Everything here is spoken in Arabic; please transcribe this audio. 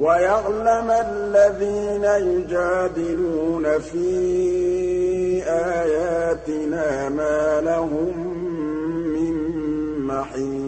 وَيَعْلَمَ الَّذِينَ يُجَادِلُونَ فِي آيَاتِنَا مَا لَهُم مِّن مَّحِيصٍ